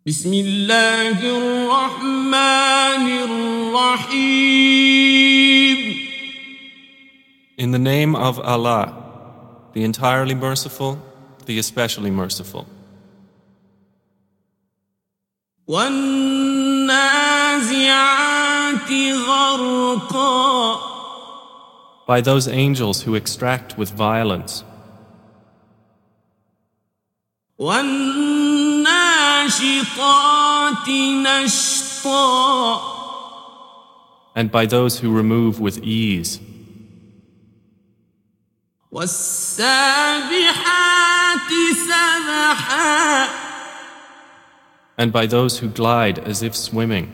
بسم الله الرحمن الرحيم. In the name of Allah, the entirely merciful, the especially merciful. والنازعات غرقا. By those angels who extract with violence. والناشطات نشطا. And by those who remove with ease. والسابحات سبحا. And by those who glide as if swimming.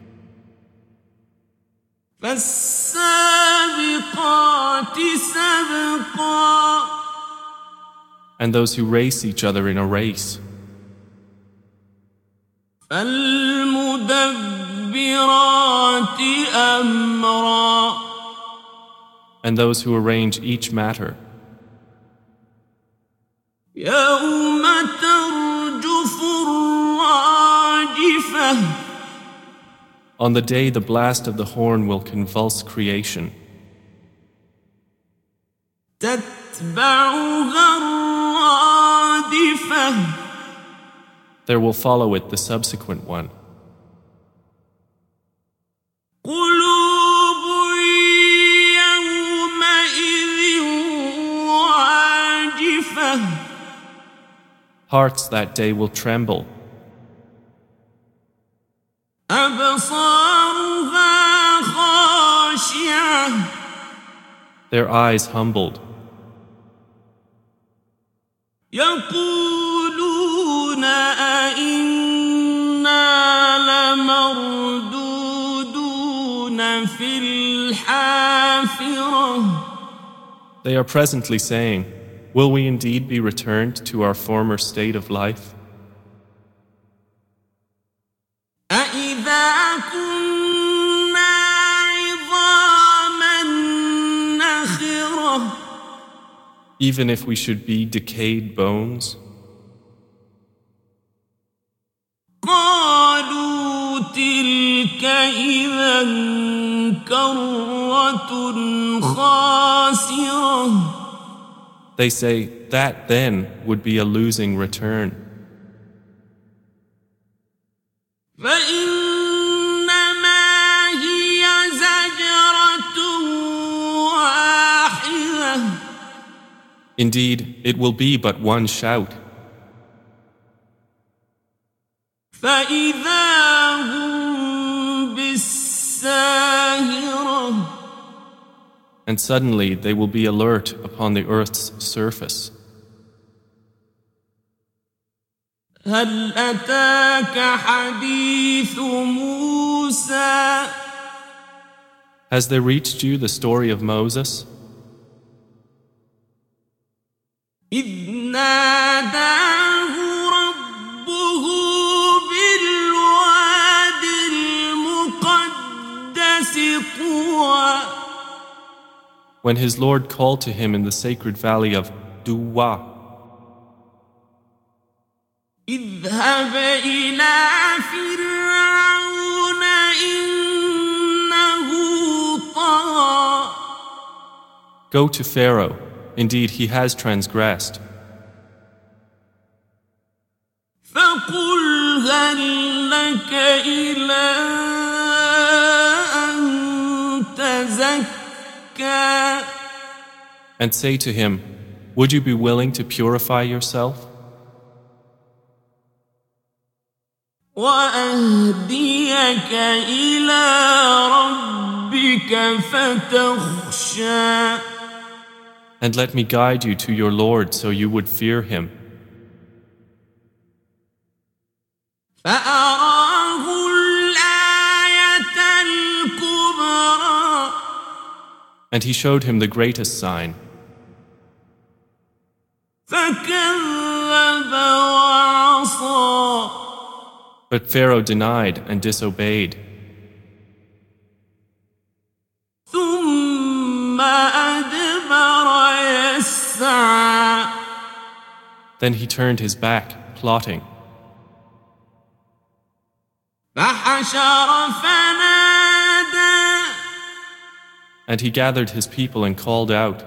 فالسابقات سبقا. And those who race each other in a race. فالمدبرات أمرا. And those who arrange each matter. يوم ترجف الراجفة. On the day the blast of the horn will convulse creation. تتبعها الرادفة. There will follow it the subsequent one. قلوب يومئذ واجفة. Hearts that day will tremble. أبصارها خاشعة. Their eyes humbled. يقولون أئنا لمردودون في الحافرة. They are presently saying, will we indeed be returned to our former state of life? أإذا كنا عظاما نخرة. Even if we should be decayed bones? قالوا تلك إذا كرة خاسرة. They say, that then would be a losing return. فإنما هي زجرة واحدة. Indeed, it will be but one shout. فإذا هم بالساهرة. And suddenly they will be alert upon the earth's surface. هل أتاك حديث موسى. Has there reached you the story of Moses? إذ ناداه ربه بالواد المقدس طوى. When his Lord called to him in the sacred valley of Duwa, اذهب إلى فرعون إنه طغى. go to Pharaoh, indeed he has transgressed. فقل هل لك إلى أن تزكى. And say to him, would you be willing to purify yourself? وأهديك إلى ربك فتخشى. And let me guide you to your Lord so you would fear him. فأراه الآية الكبرى. And he showed him the greatest sign. فكذب وعصى. But Pharaoh denied and disobeyed. ثم أدبر يسعى. Then he turned his back, plotting. فحشر فنادى And he gathered his people and called out,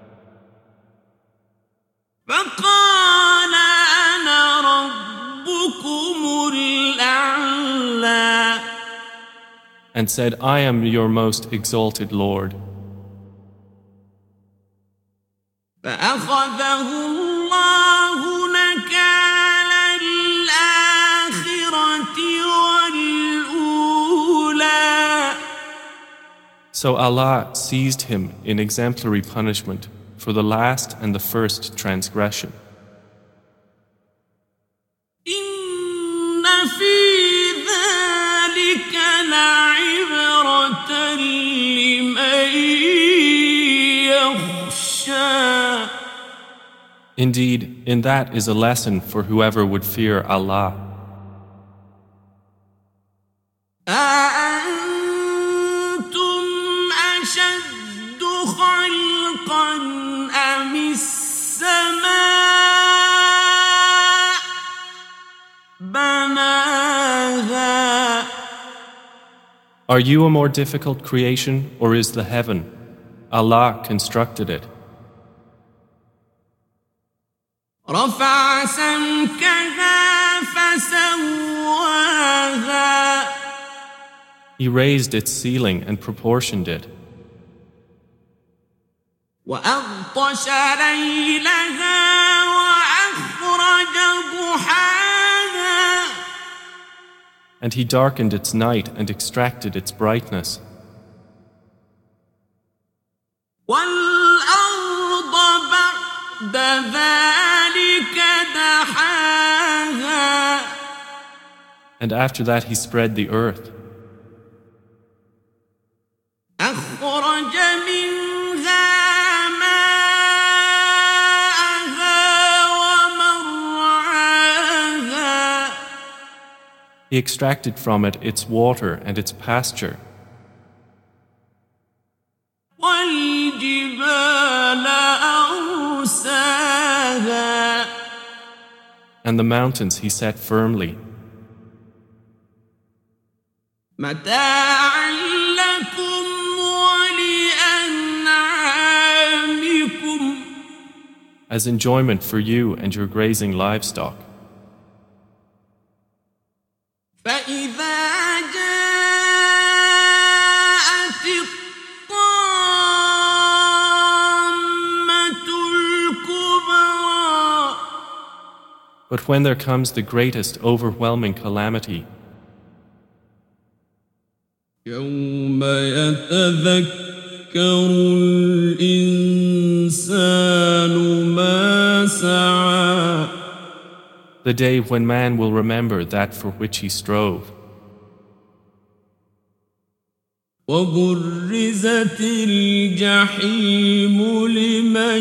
فقال أنا ربكم الأعلى and said, I am your most exalted Lord. فأخذه الله نكال الآخرة والأولى So Allah seized him in exemplary punishment for the last and the first transgression. إن في ذلك لعبرة لمن يخشى Indeed, in that is a lesson for whoever would fear Allah. أأنتم أشد خلقا أم السماء بناها Are you a more difficult creation, or is the heaven? Allah constructed it. رفع سمكها فسواها He raised its ceiling and proportioned it. وأغطش ليلها وأخرج ضحاها And he darkened its night and extracted its brightness. والأرض بعد ذلك دحاها And after that he spread the earth. أخرج منها ماءها ومرعاها He extracted from it its water and its pasture. والجبال أرساها And the mountains he set firmly. متاعا لكم ولأنعامكم As enjoyment for you and your grazing livestock. فإذا جاءت الطامة الكبرى But when there comes the greatest overwhelming calamity, يوم يتذكر الإنسان ما سعى the day when man will remember that for which he strove, وبرزت الجحيم لمن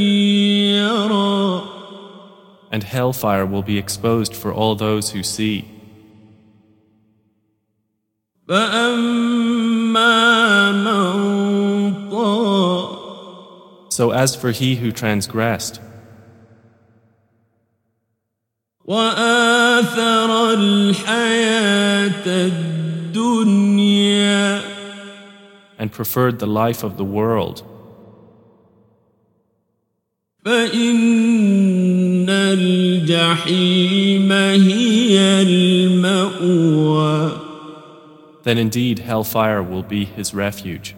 يرى and hellfire will be exposed for all those who see. فأما من طغى So as for he who transgressed, وآثر الحياة الدنيا and preferred the life of the world, فإن الجحيم هي المأوى then indeed hellfire will be his refuge.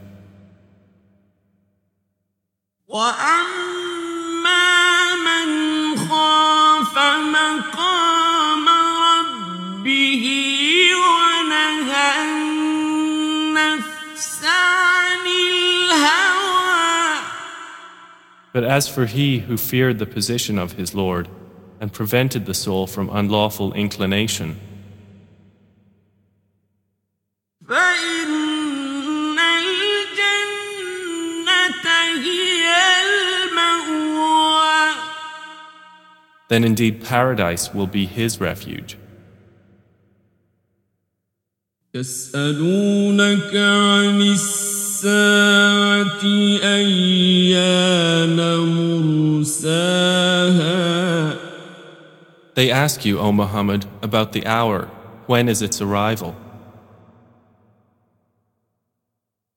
وأما من خاف مقام ربه ونهى النفس عن الهوى But as for he who feared the position of his Lord and prevented the soul from unlawful inclination, فإن الجنة هي المأوى then indeed paradise will be his refuge. يسألونك عن الساعة أيان مرساها They ask you, O Muhammad, about the hour, when is its arrival?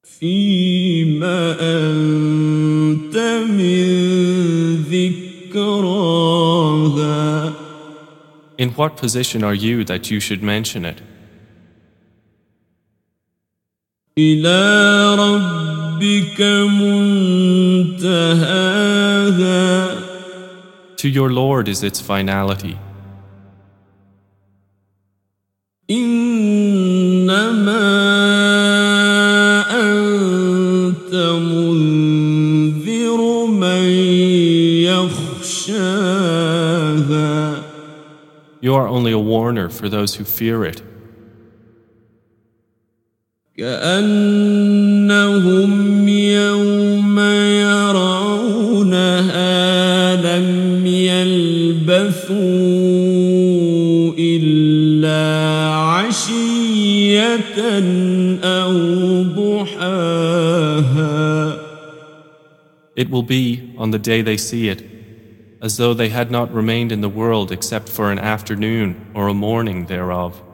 فيما أنت من ذكراها In what position are you that you should mention it? إلى ربك منتهاها To your Lord is its finality. إنما أنت منذر من يخشاها You are only a warner for those who fear it. كأنهم يوم يرونها لم يلبثوا إلا عشية أو ضحاها It will be, on the day they see it, as though they had not remained in the world except for an afternoon or a morning thereof.